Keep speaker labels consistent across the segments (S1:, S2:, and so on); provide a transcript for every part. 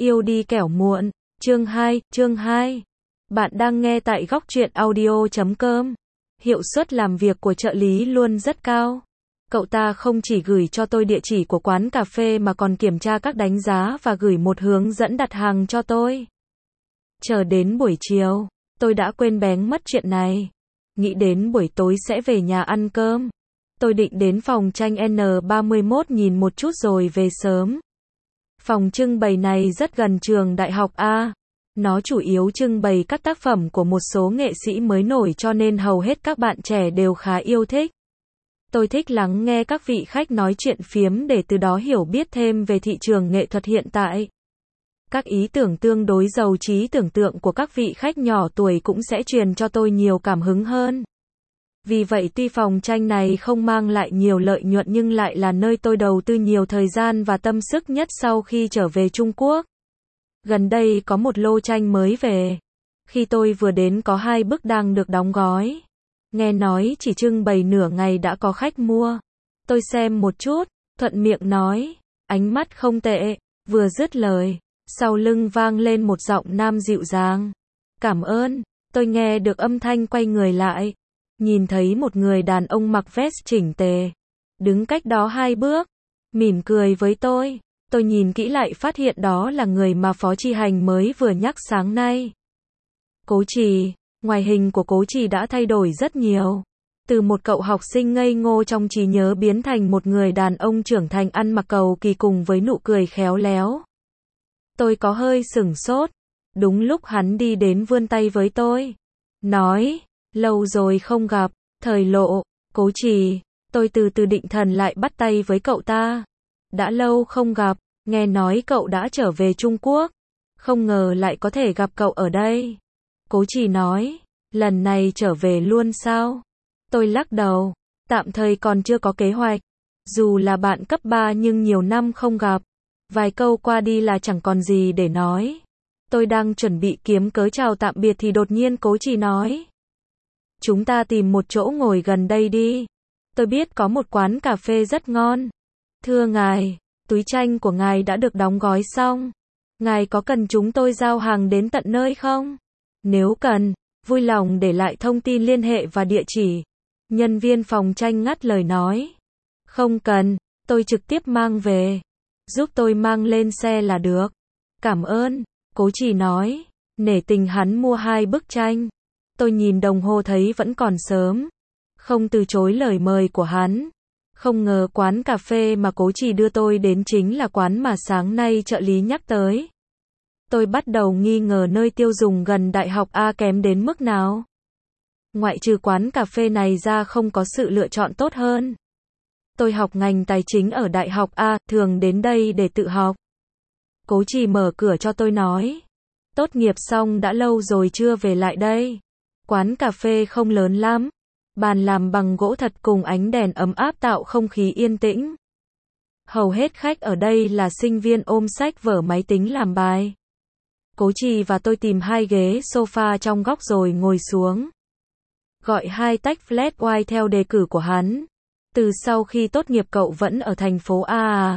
S1: Yêu đi kẻo muộn. Chương 2. Bạn đang nghe tại góc truyện audio.com. Hiệu suất làm việc của trợ lý luôn rất cao. Cậu ta không chỉ gửi cho tôi địa chỉ của quán cà phê mà còn kiểm tra các đánh giá và gửi một hướng dẫn đặt hàng cho tôi. Chờ đến buổi chiều, tôi đã quên bén mất chuyện này. Nghĩ đến buổi tối sẽ về nhà ăn cơm. Tôi định đến phòng tranh N31 nhìn một chút rồi về sớm. Phòng trưng bày này rất gần trường đại học A. Nó chủ yếu trưng bày các tác phẩm của một số nghệ sĩ mới nổi cho nên hầu hết các bạn trẻ đều khá yêu thích. Tôi thích lắng nghe các vị khách nói chuyện phiếm để từ đó hiểu biết thêm về thị trường nghệ thuật hiện tại. Các ý tưởng tương đối giàu trí tưởng tượng của các vị khách nhỏ tuổi cũng sẽ truyền cho tôi nhiều cảm hứng hơn. Vì vậy tuy phòng tranh này không mang lại nhiều lợi nhuận nhưng lại là nơi tôi đầu tư nhiều thời gian và tâm sức nhất sau khi trở về Trung Quốc. Gần đây có một lô tranh mới về. Khi tôi vừa đến có 2 bức đang được đóng gói. Nghe nói chỉ trưng bày nửa ngày đã có khách mua. Tôi xem một chút, thuận miệng nói, ánh mắt không tệ. Vừa dứt lời, sau lưng vang lên một giọng nam dịu dàng. Cảm ơn. Tôi nghe được âm thanh quay người lại. Nhìn thấy một người đàn ông mặc vest chỉnh tề, đứng cách đó 2 bước, mỉm cười với tôi. Tôi nhìn kỹ lại phát hiện đó là người mà Phó Chi Hành mới vừa nhắc sáng nay. Cố Trì, ngoại hình của Cố Trì đã thay đổi rất nhiều. Từ một cậu học sinh ngây ngô trong trí nhớ biến thành một người đàn ông trưởng thành ăn mặc cầu kỳ cùng với nụ cười khéo léo. Tôi có hơi sửng sốt. Đúng lúc hắn đi đến vươn tay với tôi. Nói, lâu rồi không gặp, thời lộ, Cố Trì. Tôi từ từ định thần lại bắt tay với cậu ta. Đã lâu không gặp, nghe nói cậu đã trở về Trung Quốc. Không ngờ lại có thể gặp cậu ở đây. Cố Trì nói, lần này trở về luôn sao? Tôi lắc đầu, tạm thời còn chưa có kế hoạch. Dù là bạn cấp 3 nhưng nhiều năm không gặp. Vài câu qua đi là chẳng còn gì để nói. Tôi đang chuẩn bị kiếm cớ chào tạm biệt thì đột nhiên Cố Trì nói. Chúng ta tìm một chỗ ngồi gần đây đi. Tôi biết có một quán cà phê rất ngon. Thưa ngài, túi tranh của ngài đã được đóng gói xong. Ngài có cần chúng tôi giao hàng đến tận nơi không? Nếu cần, vui lòng để lại thông tin liên hệ và địa chỉ. Nhân viên phòng tranh ngắt lời nói. Không cần, tôi trực tiếp mang về. Giúp tôi mang lên xe là được. Cảm ơn, Cố Trì nói. Nể tình hắn mua 2 bức tranh. Tôi nhìn đồng hồ thấy vẫn còn sớm. Không từ chối lời mời của hắn. Không ngờ quán cà phê mà Cố Trì đưa tôi đến chính là quán mà sáng nay trợ lý nhắc tới. Tôi bắt đầu nghi ngờ nơi tiêu dùng gần đại học A kém đến mức nào. Ngoại trừ quán cà phê này ra không có sự lựa chọn tốt hơn. Tôi học ngành tài chính ở đại học A, thường đến đây để tự học. Cố Trì mở cửa cho tôi nói. Tốt nghiệp xong đã lâu rồi chưa về lại đây. Quán cà phê không lớn lắm. Bàn làm bằng gỗ thật cùng ánh đèn ấm áp tạo không khí yên tĩnh. Hầu hết khách ở đây là sinh viên ôm sách vở máy tính làm bài. Cố Trì và tôi tìm 2 ghế sofa trong góc rồi ngồi xuống. Gọi 2 tách flat white theo đề cử của hắn. Từ sau khi tốt nghiệp cậu vẫn ở thành phố A à?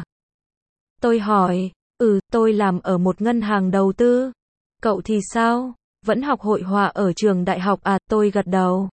S1: Tôi hỏi, tôi làm ở một ngân hàng đầu tư. Cậu thì sao? Vẫn học hội họa ở trường đại học à? Tôi gật đầu.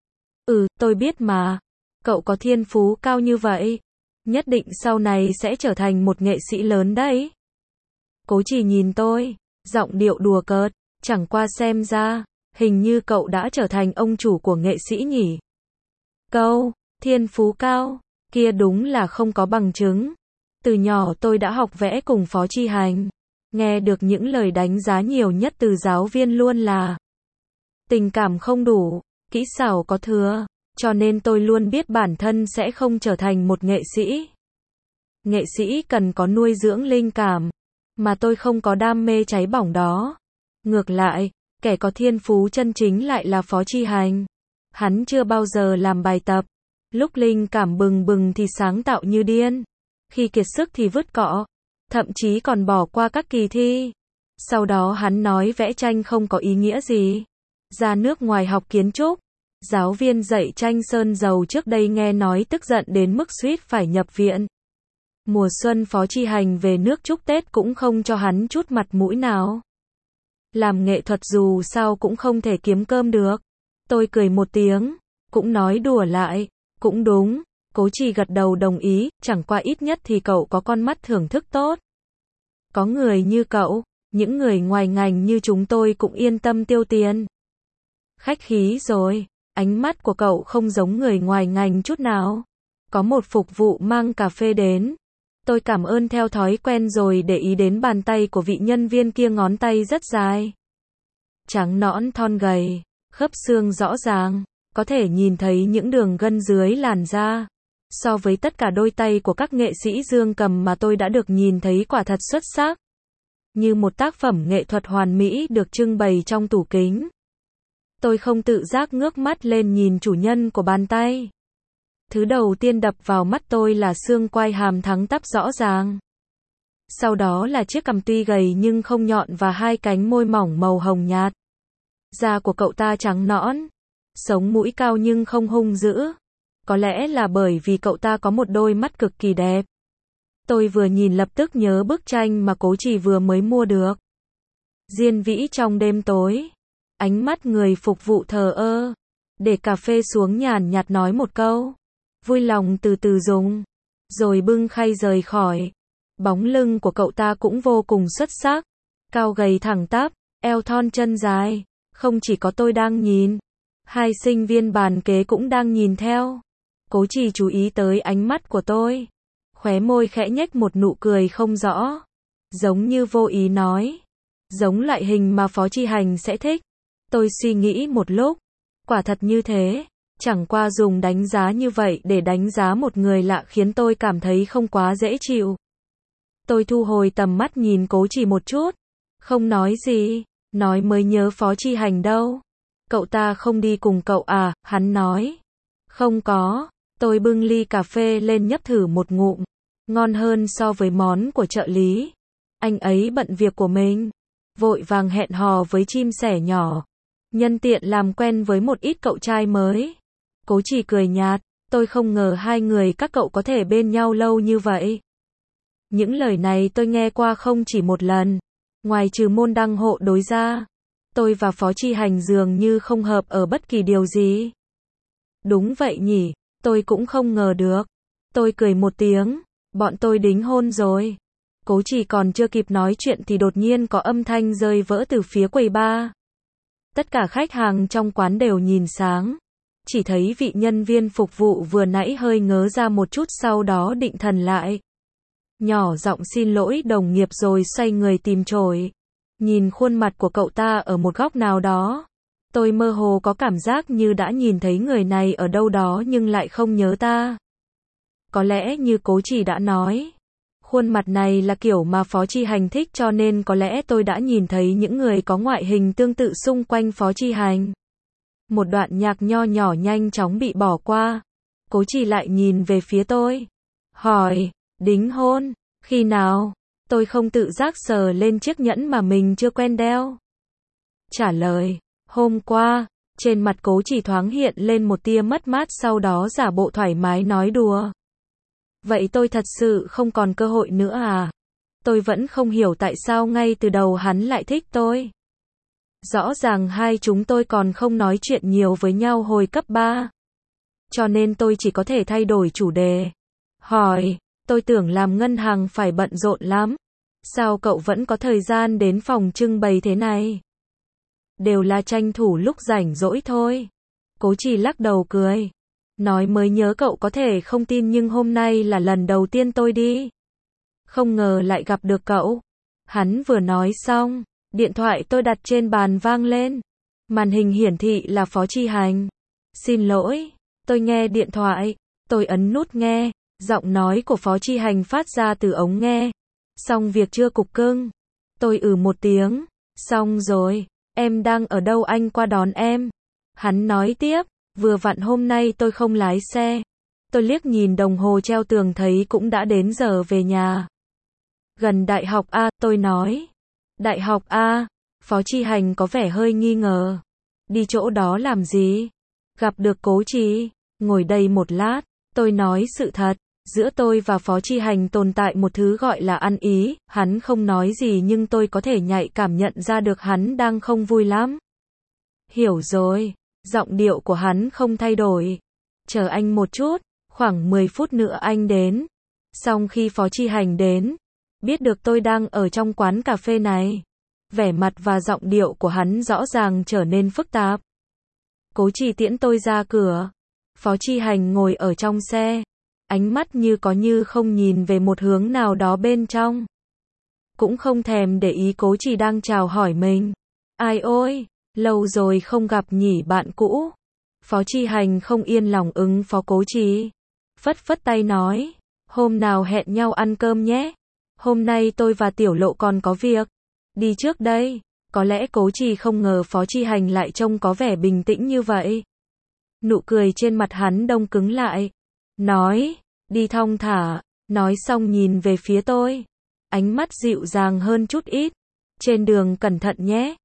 S1: Tôi biết mà. Cậu có thiên phú cao như vậy. Nhất định sau này sẽ trở thành một nghệ sĩ lớn đấy. Cố Trì nhìn tôi, giọng điệu đùa cợt. Chẳng qua xem ra, hình như cậu đã trở thành ông chủ của nghệ sĩ nhỉ. Câu, thiên phú cao, kia đúng là không có bằng chứng. Từ nhỏ tôi đã học vẽ cùng Phó Chi Hành. Nghe được những lời đánh giá nhiều nhất từ giáo viên luôn là tình cảm không đủ, kỹ xảo có thừa, cho nên tôi luôn biết bản thân sẽ không trở thành một nghệ sĩ. Nghệ sĩ cần có nuôi dưỡng linh cảm, mà tôi không có đam mê cháy bỏng đó. Ngược lại, kẻ có thiên phú chân chính lại là Phó Chi Hành. Hắn chưa bao giờ làm bài tập, lúc linh cảm bừng bừng thì sáng tạo như điên, khi kiệt sức thì vứt cọ, thậm chí còn bỏ qua các kỳ thi. Sau đó hắn nói vẽ tranh không có ý nghĩa gì. Ra nước ngoài học kiến trúc. Giáo viên dạy tranh sơn dầu trước đây nghe nói tức giận đến mức suýt phải nhập viện. Mùa xuân Phó Chi Hành về nước chúc Tết cũng không cho hắn chút mặt mũi nào. Làm nghệ thuật dù sao cũng không thể kiếm cơm được. Tôi cười một tiếng, cũng nói đùa lại, cũng đúng. Cố Trì gật đầu đồng ý, chẳng qua ít nhất thì cậu có con mắt thưởng thức tốt. Có người như cậu, những người ngoài ngành như chúng tôi cũng yên tâm tiêu tiền. Khách khí rồi, ánh mắt của cậu không giống người ngoài ngành chút nào. Có một phục vụ mang cà phê đến. Tôi cảm ơn theo thói quen rồi để ý đến bàn tay của vị nhân viên kia, ngón tay rất dài. Trắng nõn thon gầy, khớp xương rõ ràng, có thể nhìn thấy những đường gân dưới làn da. So với tất cả đôi tay của các nghệ sĩ dương cầm mà tôi đã được nhìn thấy quả thật xuất sắc. Như một tác phẩm nghệ thuật hoàn mỹ được trưng bày trong tủ kính. Tôi không tự giác ngước mắt lên nhìn chủ nhân của bàn tay. Thứ đầu tiên đập vào mắt tôi là xương quai hàm thẳng tắp rõ ràng. Sau đó là chiếc cằm tuy gầy nhưng không nhọn và hai cánh môi mỏng màu hồng nhạt. Da của cậu ta trắng nõn, sống mũi cao nhưng không hung dữ. Có lẽ là bởi vì cậu ta có một đôi mắt cực kỳ đẹp. Tôi vừa nhìn lập tức nhớ bức tranh mà Cố Trì vừa mới mua được. Diên vĩ trong đêm tối. Ánh mắt người phục vụ thờ ơ. Để cà phê xuống nhàn nhạt nói một câu. Vui lòng từ từ dùng. Rồi bưng khay rời khỏi. Bóng lưng của cậu ta cũng vô cùng xuất sắc. Cao gầy thẳng tắp, eo thon chân dài. Không chỉ có tôi đang nhìn. Hai sinh viên bàn kế cũng đang nhìn theo. Cố Trì chú ý tới ánh mắt của tôi. Khóe môi khẽ nhếch một nụ cười không rõ. Giống như vô ý nói. Giống loại hình mà Phó Chi Hành sẽ thích. Tôi suy nghĩ một lúc. Quả thật như thế. Chẳng qua dùng đánh giá như vậy để đánh giá một người lạ khiến tôi cảm thấy không quá dễ chịu. Tôi thu hồi tầm mắt nhìn Cố Trì một chút. Không nói gì. Nói mới nhớ Phó Chi Hành đâu. Cậu ta không đi cùng cậu à, hắn nói. Không có. Tôi bưng ly cà phê lên nhấp thử một ngụm. Ngon hơn so với món của trợ lý. Anh ấy bận việc của mình. Vội vàng hẹn hò với chim sẻ nhỏ. Nhân tiện làm quen với một ít cậu trai mới. Cố Trì cười nhạt. Tôi không ngờ hai người các cậu có thể bên nhau lâu như vậy. Những lời này tôi nghe qua không chỉ một lần. Ngoài trừ môn đăng hộ đối ra. Tôi và Phó Chi Hành dường như không hợp ở bất kỳ điều gì. Đúng vậy nhỉ. Tôi cũng không ngờ được. Tôi cười một tiếng. Bọn tôi đính hôn rồi. Cố Trì còn chưa kịp nói chuyện thì đột nhiên có âm thanh rơi vỡ từ phía quầy bar. Tất cả khách hàng trong quán đều nhìn sáng. Chỉ thấy vị nhân viên phục vụ vừa nãy hơi ngớ ra một chút, sau đó định thần lại. Nhỏ giọng xin lỗi đồng nghiệp rồi xoay người tìm chổi. Nhìn khuôn mặt của cậu ta ở một góc nào đó. Tôi mơ hồ có cảm giác như đã nhìn thấy người này ở đâu đó nhưng lại không nhớ ta. Có lẽ như Cố Trì đã nói. Khuôn mặt này là kiểu mà Phó Chi Hành thích, cho nên có lẽ tôi đã nhìn thấy những người có ngoại hình tương tự xung quanh Phó Chi Hành. Một đoạn nhạc nho nhỏ nhanh chóng bị bỏ qua. Cố Trì lại nhìn về phía tôi. Hỏi, đính hôn, khi nào? Tôi không tự giác sờ lên chiếc nhẫn mà mình chưa quen đeo. Trả lời, hôm qua. Trên mặt Cố Trì thoáng hiện lên một tia mất mát, sau đó giả bộ thoải mái nói đùa. Vậy tôi thật sự không còn cơ hội nữa à? Tôi vẫn không hiểu tại sao ngay từ đầu hắn lại thích tôi. Rõ ràng hai chúng tôi còn không nói chuyện nhiều với nhau hồi cấp 3. Cho nên tôi chỉ có thể thay đổi chủ đề. Hỏi, tôi tưởng làm ngân hàng phải bận rộn lắm. Sao cậu vẫn có thời gian đến phòng trưng bày thế này? Đều là tranh thủ lúc rảnh rỗi thôi. Cố Trì lắc đầu cười. Nói mới nhớ cậu có thể không tin nhưng hôm nay là lần đầu tiên tôi đi. Không ngờ lại gặp được cậu. Hắn vừa nói xong, điện thoại tôi đặt trên bàn vang lên. Màn hình hiển thị là Phó Chi Hành. Xin lỗi, tôi nghe điện thoại. Tôi ấn nút nghe, giọng nói của Phó Chi Hành phát ra từ ống nghe. Xong việc chưa cục cưng? Tôi một tiếng. Xong rồi, em đang ở đâu anh qua đón em? Hắn nói tiếp. Vừa vặn hôm nay tôi không lái xe. Tôi liếc nhìn đồng hồ treo tường thấy cũng đã đến giờ về nhà. Gần đại học A, tôi nói. Đại học A, Phó Chi Hành có vẻ hơi nghi ngờ. Đi chỗ đó làm gì? Gặp được Cố Trì, ngồi đây một lát, tôi nói sự thật. Giữa tôi và Phó Chi Hành tồn tại một thứ gọi là ăn ý, hắn không nói gì nhưng tôi có thể nhạy cảm nhận ra được hắn đang không vui lắm. Hiểu rồi, giọng điệu của hắn không thay đổi. Chờ anh một chút, khoảng 10 phút nữa anh đến. Xong khi Phó Chi Hành đến, biết được tôi đang ở trong quán cà phê này, vẻ mặt và giọng điệu của hắn rõ ràng trở nên phức tạp. Cố Trì tiễn tôi ra cửa. Phó Chi Hành ngồi ở trong xe, ánh mắt như có như không nhìn về một hướng nào đó bên trong. Cũng không thèm để ý Cố Trì đang chào hỏi mình. Ai ôi, lâu rồi không gặp nhỉ bạn cũ. Phó Chi Hành không yên lòng ứng phó Cố Trì. Phất phất tay nói, hôm nào hẹn nhau ăn cơm nhé. Hôm nay tôi và Tiểu Lộ còn có việc. Đi trước đây. Có lẽ Cố Trì không ngờ Phó Chi Hành lại trông có vẻ bình tĩnh như vậy. Nụ cười trên mặt hắn đông cứng lại. Nói, đi thong thả. Nói xong nhìn về phía tôi. Ánh mắt dịu dàng hơn chút ít. Trên đường cẩn thận nhé.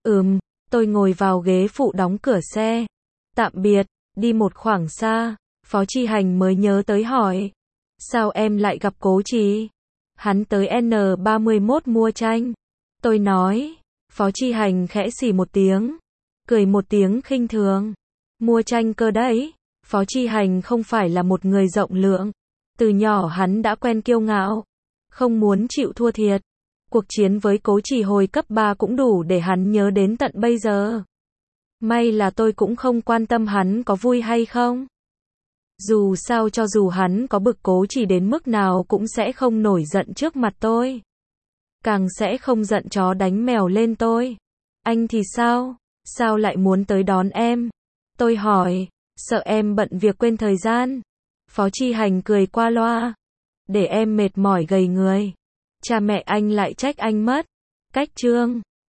S1: Tôi ngồi vào ghế phụ đóng cửa xe. Tạm biệt, đi một khoảng xa. Phó Chi Hành mới nhớ tới hỏi. Sao em lại gặp Cố Trì? Hắn tới N31 mua tranh. Tôi nói. Phó Chi Hành khẽ xì một tiếng. Cười một tiếng khinh thường. Mua tranh cơ đấy. Phó Chi Hành không phải là một người rộng lượng. Từ nhỏ hắn đã quen kiêu ngạo. Không muốn chịu thua thiệt. Cuộc chiến với Cố Trì hồi cấp 3 cũng đủ để hắn nhớ đến tận bây giờ. May là tôi cũng không quan tâm hắn có vui hay không. Dù sao cho dù hắn có bực Cố Trì đến mức nào cũng sẽ không nổi giận trước mặt tôi. Càng sẽ không giận chó đánh mèo lên tôi. Anh thì sao? Sao lại muốn tới đón em? Tôi hỏi, sợ em bận việc quên thời gian. Phó Chi Hành cười qua loa. Để em mệt mỏi gầy người. Cha mẹ anh lại trách anh mất. Cách chương